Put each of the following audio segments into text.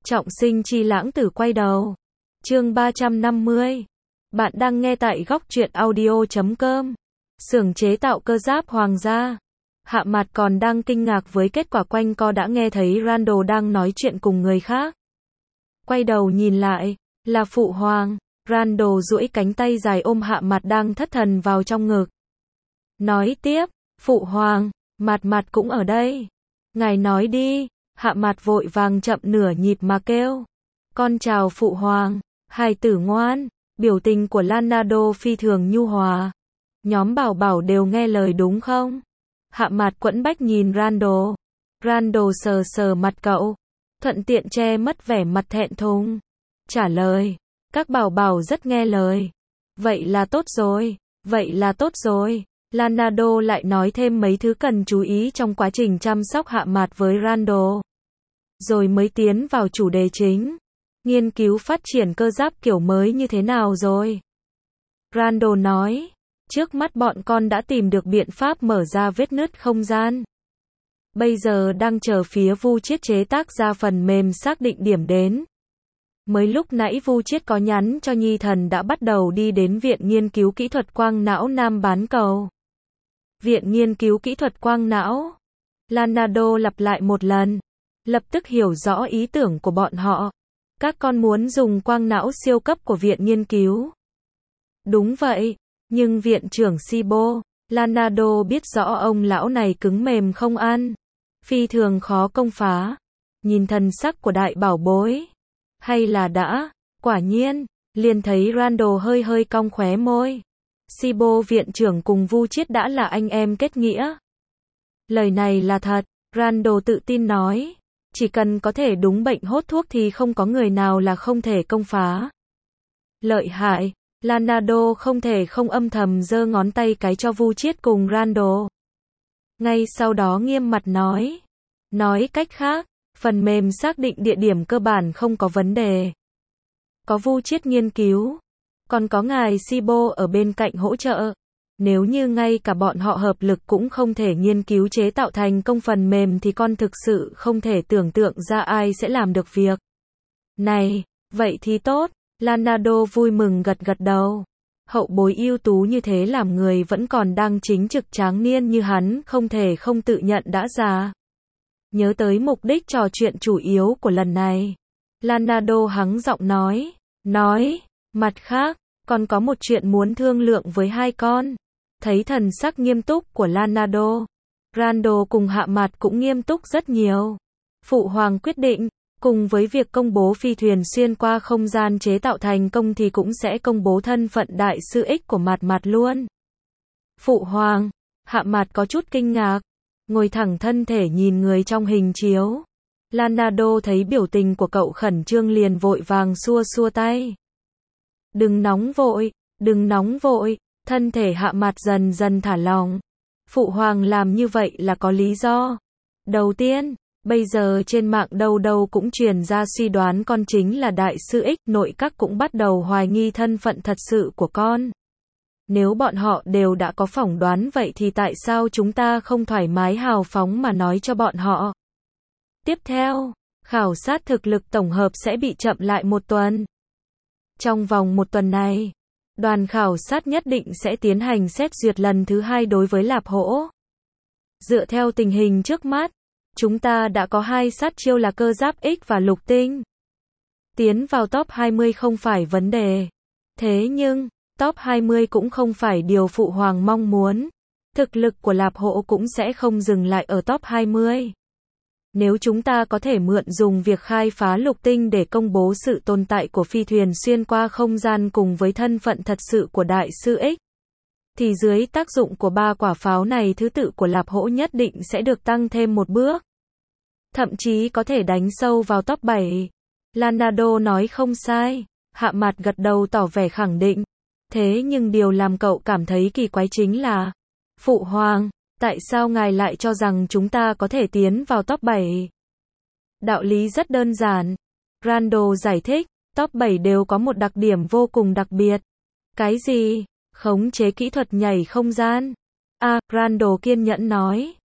Trọng sinh chi lãng tử quay đầu. Chương 350. Bạn đang nghe tại góc truyện audio.com. Xưởng chế tạo cơ giáp hoàng gia. Hạ Mạt còn đang kinh ngạc với kết quả quanh co đã nghe thấy Randall đang nói chuyện cùng người khác. Quay đầu nhìn lại, là Phụ Hoàng. Randall duỗi cánh tay dài ôm Hạ Mạt đang thất thần vào trong ngực. Nói tiếp, Phụ Hoàng, Mạt cũng ở đây. Ngài nói đi. Hạ Mạt vội vàng chậm nửa nhịp mà kêu. Con chào Phụ Hoàng, hài tử ngoan. Biểu tình của Leonardo phi thường nhu hòa. Nhóm bảo bảo đều nghe lời đúng không? Hạ Mạt quẫn bách nhìn Randall. Randall sờ sờ mặt cậu, thuận tiện che mất vẻ mặt thẹn thùng. Trả lời, các bảo bảo rất nghe lời. Vậy là tốt rồi, vậy là tốt rồi. Leonardo lại nói thêm mấy thứ cần chú ý trong quá trình chăm sóc Hạ Mạt với Randall. Rồi mới tiến vào chủ đề chính. Nghiên cứu phát triển cơ giáp kiểu mới như thế nào rồi? Randall nói, trước mắt bọn con đã tìm được biện pháp mở ra vết nứt không gian. Bây giờ đang chờ phía Vu Chiết chế tác ra phần mềm xác định điểm đến. Mới lúc nãy Vu Chiết có nhắn cho Nhi Thần đã bắt đầu đi đến Viện Nghiên cứu Kỹ thuật Quang não Nam Bán Cầu. Viện Nghiên cứu Kỹ thuật Quang não. Leonardo lặp lại một lần. Lập tức hiểu rõ ý tưởng của bọn họ. Các con muốn dùng quang não siêu cấp của Viện Nghiên cứu. Đúng vậy, nhưng Viện trưởng Sibo, Leonardo biết rõ ông lão này cứng mềm không ăn. Phi thường khó công phá. Nhìn thần sắc của đại bảo bối. Hay là đã, quả nhiên, liền thấy Randall hơi hơi cong khóe môi. Sibo viện trưởng cùng Vu Chiết đã là anh em kết nghĩa. Lời này là thật, Randall tự tin nói. Chỉ cần có thể đúng bệnh hốt thuốc thì không có người nào là không thể công phá. Lợi hại, Leonardo không thể không âm thầm giơ ngón tay cái cho Vu Chiết cùng Randall. Ngay sau đó nghiêm mặt nói. Nói cách khác, phần mềm xác định địa điểm cơ bản không có vấn đề. Có Vu Chiết nghiên cứu. Còn có ngài Sibo ở bên cạnh hỗ trợ. Nếu như ngay cả bọn họ hợp lực cũng không thể nghiên cứu chế tạo thành công phần mềm thì con thực sự không thể tưởng tượng ra ai sẽ làm được việc này. Vậy thì tốt. Leonardo vui mừng gật gật đầu. Hậu bối ưu tú như thế làm người vẫn còn đang chính trực tráng niên như hắn không thể không tự nhận đã già. Nhớ tới mục đích trò chuyện chủ yếu của lần này. Leonardo hắng giọng nói, mặt khác, còn có một chuyện muốn thương lượng với hai con. Thấy thần sắc nghiêm túc của Leonardo, Randall cùng Hạ Mạt cũng nghiêm túc rất nhiều. Phụ Hoàng quyết định, cùng với việc công bố phi thuyền xuyên qua không gian chế tạo thành công thì cũng sẽ công bố thân phận đại sư X của Mạt luôn. Phụ Hoàng, Hạ Mạt có chút kinh ngạc, ngồi thẳng thân thể nhìn người trong hình chiếu. Leonardo thấy biểu tình của cậu khẩn trương liền vội vàng xua xua tay. Đừng nóng vội, thân thể Hạ Mạt dần dần thả lỏng. Phụ Hoàng làm như vậy là có lý do. Đầu tiên, bây giờ trên mạng đâu đâu cũng truyền ra suy đoán con chính là đại sư X, nội các cũng bắt đầu hoài nghi thân phận thật sự của con. Nếu bọn họ đều đã có phỏng đoán vậy thì tại sao chúng ta không thoải mái hào phóng mà nói cho bọn họ? Tiếp theo, khảo sát thực lực tổng hợp sẽ bị chậm lại một tuần. Trong vòng một tuần này, đoàn khảo sát nhất định sẽ tiến hành xét duyệt lần thứ 2 đối với Lạp Hổ. Dựa theo tình hình trước mắt, chúng ta đã có 2 sát chiêu là cơ giáp X và lục tinh. Tiến vào top 20 không phải vấn đề. Thế nhưng, top 20 cũng không phải điều Phụ Hoàng mong muốn. Thực lực của Lạp Hổ cũng sẽ không dừng lại ở top 20. Nếu chúng ta có thể mượn dùng việc khai phá lục tinh để công bố sự tồn tại của phi thuyền xuyên qua không gian cùng với thân phận thật sự của đại sư X, thì dưới tác dụng của 3 quả pháo này thứ tự của Lạp Hổ nhất định sẽ được tăng thêm một bước. Thậm chí có thể đánh sâu vào top 7. Leonardo nói không sai. Hạ Mạt gật đầu tỏ vẻ khẳng định. Thế nhưng điều làm cậu cảm thấy kỳ quái chính là, Phụ Hoàng, tại sao ngài lại cho rằng chúng ta có thể tiến vào top 7? Đạo lý rất đơn giản. Randall giải thích, top 7 đều có một đặc điểm vô cùng đặc biệt. Cái gì? Khống chế kỹ thuật nhảy không gian. Randall kiên nhẫn nói.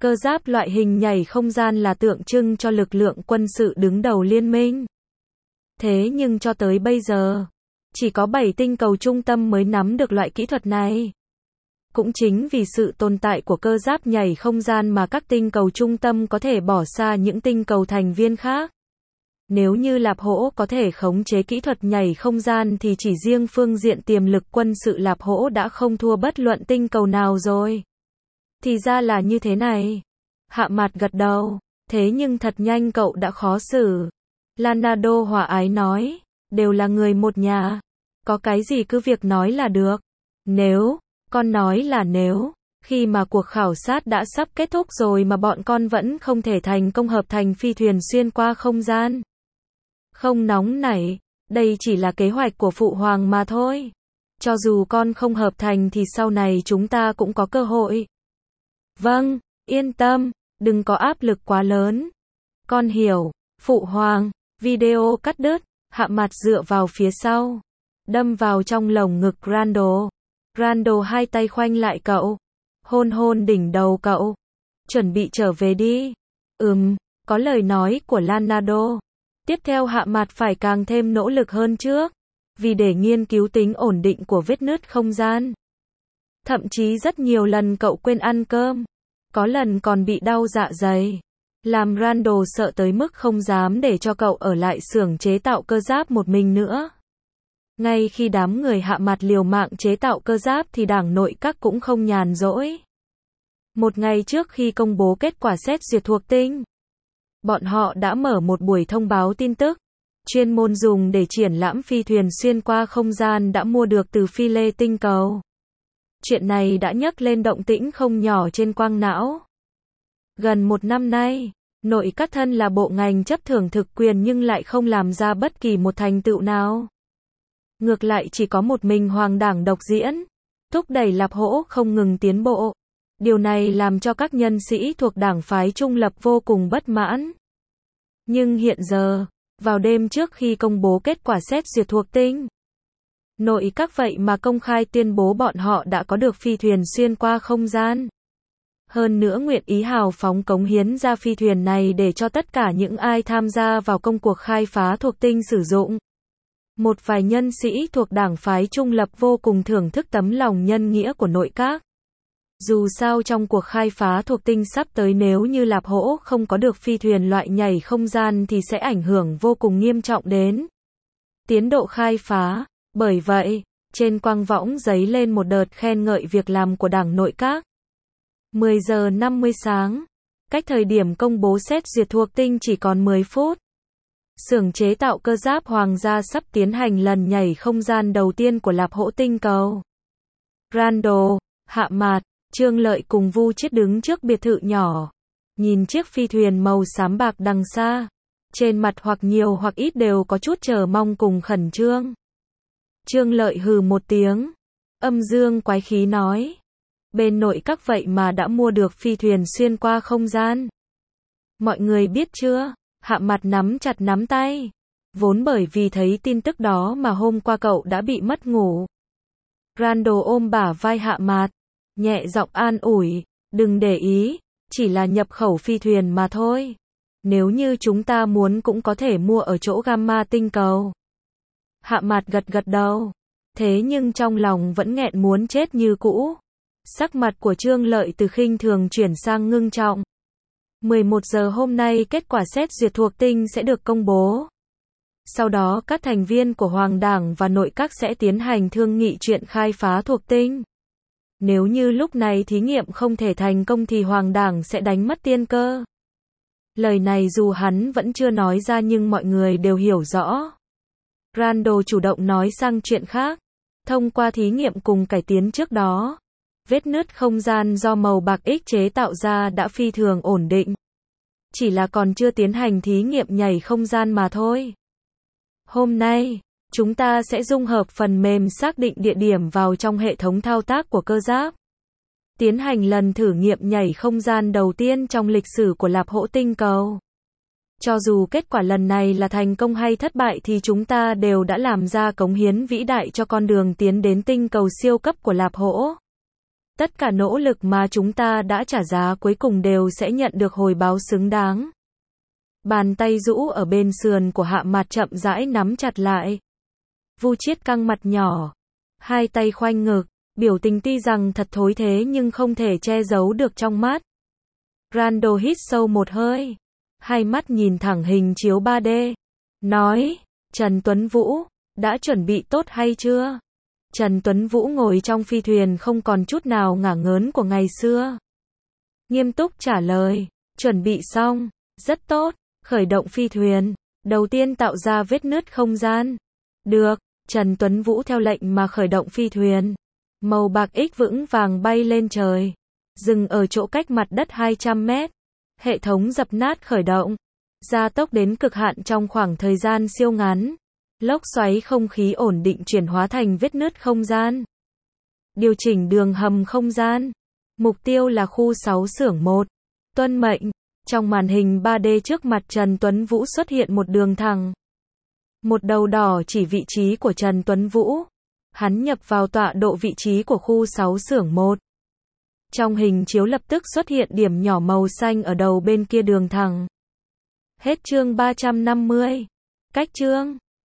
Cơ giáp loại hình nhảy không gian là tượng trưng cho lực lượng quân sự đứng đầu liên minh. Thế nhưng cho tới bây giờ, chỉ có 7 tinh cầu trung tâm mới nắm được loại kỹ thuật này. Cũng chính vì sự tồn tại của cơ giáp nhảy không gian mà các tinh cầu trung tâm có thể bỏ xa những tinh cầu thành viên khác. Nếu như Lạp Hỗ có thể khống chế kỹ thuật nhảy không gian thì chỉ riêng phương diện tiềm lực quân sự Lạp Hỗ đã không thua bất luận tinh cầu nào rồi. Thì ra là như thế này. Hạ Mạt gật đầu. Thế nhưng thật nhanh cậu đã khó xử. Leonardo hòa ái nói. Đều là người một nhà. Có cái gì cứ việc nói là được. Nếu, con nói là nếu, khi mà cuộc khảo sát đã sắp kết thúc rồi mà bọn con vẫn không thể thành công hợp thành phi thuyền xuyên qua không gian. Không nóng nảy, đây chỉ là kế hoạch của Phụ Hoàng mà thôi. Cho dù con không hợp thành thì sau này chúng ta cũng có cơ hội. Vâng, yên tâm, đừng có áp lực quá lớn. Con hiểu, Phụ Hoàng. Video cắt đứt, Hạ Mạt dựa vào phía sau, đâm vào trong lồng ngực Randall. Randall hai tay khoanh lại cậu, hôn hôn đỉnh đầu cậu. Chuẩn bị trở về đi. Có lời nói của Leonardo. Tiếp theo Hạ Mạt phải càng thêm nỗ lực hơn trước, vì để nghiên cứu tính ổn định của vết nứt không gian. Thậm chí rất nhiều lần cậu quên ăn cơm, có lần còn bị đau dạ dày, làm Randall sợ tới mức không dám để cho cậu ở lại xưởng chế tạo cơ giáp một mình nữa. Ngay khi đám người Hạ Mạt liều mạng chế tạo cơ giáp thì đảng nội các cũng không nhàn rỗi. Một ngày trước khi công bố kết quả xét duyệt thuộc tinh, bọn họ đã mở một buổi thông báo tin tức, chuyên môn dùng để triển lãm phi thuyền xuyên qua không gian đã mua được từ phi lê tinh cầu. Chuyện này đã nhấc lên động tĩnh không nhỏ trên quang não. Gần một năm nay, nội các thân là bộ ngành chấp thưởng thực quyền nhưng lại không làm ra bất kỳ một thành tựu nào. Ngược lại chỉ có một mình Hoàng đảng độc diễn, thúc đẩy Lạp Hỗ không ngừng tiến bộ. Điều này làm cho các nhân sĩ thuộc đảng phái trung lập vô cùng bất mãn. Nhưng hiện giờ, vào đêm trước khi công bố kết quả xét duyệt thuộc tinh, nội các vậy mà công khai tuyên bố bọn họ đã có được phi thuyền xuyên qua không gian. Hơn nữa nguyện ý hào phóng cống hiến ra phi thuyền này để cho tất cả những ai tham gia vào công cuộc khai phá thuộc tinh sử dụng. Một vài nhân sĩ thuộc đảng phái trung lập vô cùng thưởng thức tấm lòng nhân nghĩa của nội các. Dù sao trong cuộc khai phá thuộc tinh sắp tới nếu như Lạp Hỗ không có được phi thuyền loại nhảy không gian thì sẽ ảnh hưởng vô cùng nghiêm trọng đến tiến độ khai phá. Bởi vậy, trên quang võng giấy lên một đợt khen ngợi việc làm của đảng nội các. 10 giờ 50 sáng, cách thời điểm công bố xét duyệt thuộc tinh chỉ còn 10 phút. Xưởng chế tạo cơ giáp Hoàng gia sắp tiến hành lần nhảy không gian đầu tiên của Lạp Hỗ tinh cầu. Randall, Hạ Mạt, Trương Lợi cùng Vu Chiết đứng trước biệt thự nhỏ, nhìn chiếc phi thuyền màu xám bạc đằng xa. Trên mặt hoặc nhiều hoặc ít đều có chút chờ mong cùng khẩn trương. Trương Lợi hừ một tiếng, âm dương quái khí nói. Bên nội các vậy mà đã mua được phi thuyền xuyên qua không gian. Mọi người biết chưa? Hạ Mạt nắm chặt nắm tay. Vốn bởi vì thấy tin tức đó mà hôm qua cậu đã bị mất ngủ. Randall ôm bả vai Hạ Mạt, nhẹ giọng an ủi, đừng để ý, chỉ là nhập khẩu phi thuyền mà thôi. Nếu như chúng ta muốn cũng có thể mua ở chỗ Gamma tinh cầu. Hạ Mạt gật gật đầu. Thế nhưng trong lòng vẫn nghẹn muốn chết như cũ. Sắc mặt của Trương Lợi từ khinh thường chuyển sang ngưng trọng. 11 giờ hôm nay kết quả xét duyệt thuộc tinh sẽ được công bố. Sau đó các thành viên của Hoàng đảng và nội các sẽ tiến hành thương nghị chuyện khai phá thuộc tinh. Nếu như lúc này thí nghiệm không thể thành công thì Hoàng đảng sẽ đánh mất tiên cơ. Lời này dù hắn vẫn chưa nói ra nhưng mọi người đều hiểu rõ. Randall chủ động nói sang chuyện khác. Thông qua thí nghiệm cùng cải tiến trước đó, vết nứt không gian do màu bạc X chế tạo ra đã phi thường ổn định. Chỉ là còn chưa tiến hành thí nghiệm nhảy không gian mà thôi. Hôm nay, chúng ta sẽ dung hợp phần mềm xác định địa điểm vào trong hệ thống thao tác của cơ giáp. Tiến hành lần thử nghiệm nhảy không gian đầu tiên trong lịch sử của Lạp Hỗ tinh cầu. Cho dù kết quả lần này là thành công hay thất bại thì chúng ta đều đã làm ra cống hiến vĩ đại cho con đường tiến đến tinh cầu siêu cấp của Lạp Hỗ. Tất cả nỗ lực mà chúng ta đã trả giá cuối cùng đều sẽ nhận được hồi báo xứng đáng. Bàn tay rũ ở bên sườn của Hạ Mạt chậm rãi nắm chặt lại. Vu Chiết căng mặt nhỏ, hai tay khoanh ngực, biểu tình tuy rằng thật thối thế nhưng không thể che giấu được trong mắt. Randall hít sâu một hơi, hai mắt nhìn thẳng hình chiếu 3D, nói, Trần Tuấn Vũ, đã chuẩn bị tốt hay chưa? Trần Tuấn Vũ ngồi trong phi thuyền không còn chút nào ngả ngớn của ngày xưa. Nghiêm túc trả lời, chuẩn bị xong, rất tốt, khởi động phi thuyền, đầu tiên tạo ra vết nứt không gian. Được, Trần Tuấn Vũ theo lệnh mà khởi động phi thuyền. Màu bạc X vững vàng bay lên trời, dừng ở chỗ cách mặt đất 200 mét. Hệ thống dập nát khởi động, gia tốc đến cực hạn trong khoảng thời gian siêu ngắn. Lốc xoáy không khí ổn định chuyển hóa thành vết nứt không gian. Điều chỉnh đường hầm không gian. Mục tiêu là khu 6 xưởng 1. Tuân mệnh. Trong màn hình 3D trước mặt Trần Tuấn Vũ xuất hiện một đường thẳng. Một đầu đỏ chỉ vị trí của Trần Tuấn Vũ. Hắn nhập vào tọa độ vị trí của khu 6 xưởng 1. Trong hình chiếu lập tức xuất hiện điểm nhỏ màu xanh ở đầu bên kia đường thẳng. Hết chương 350. Cách chương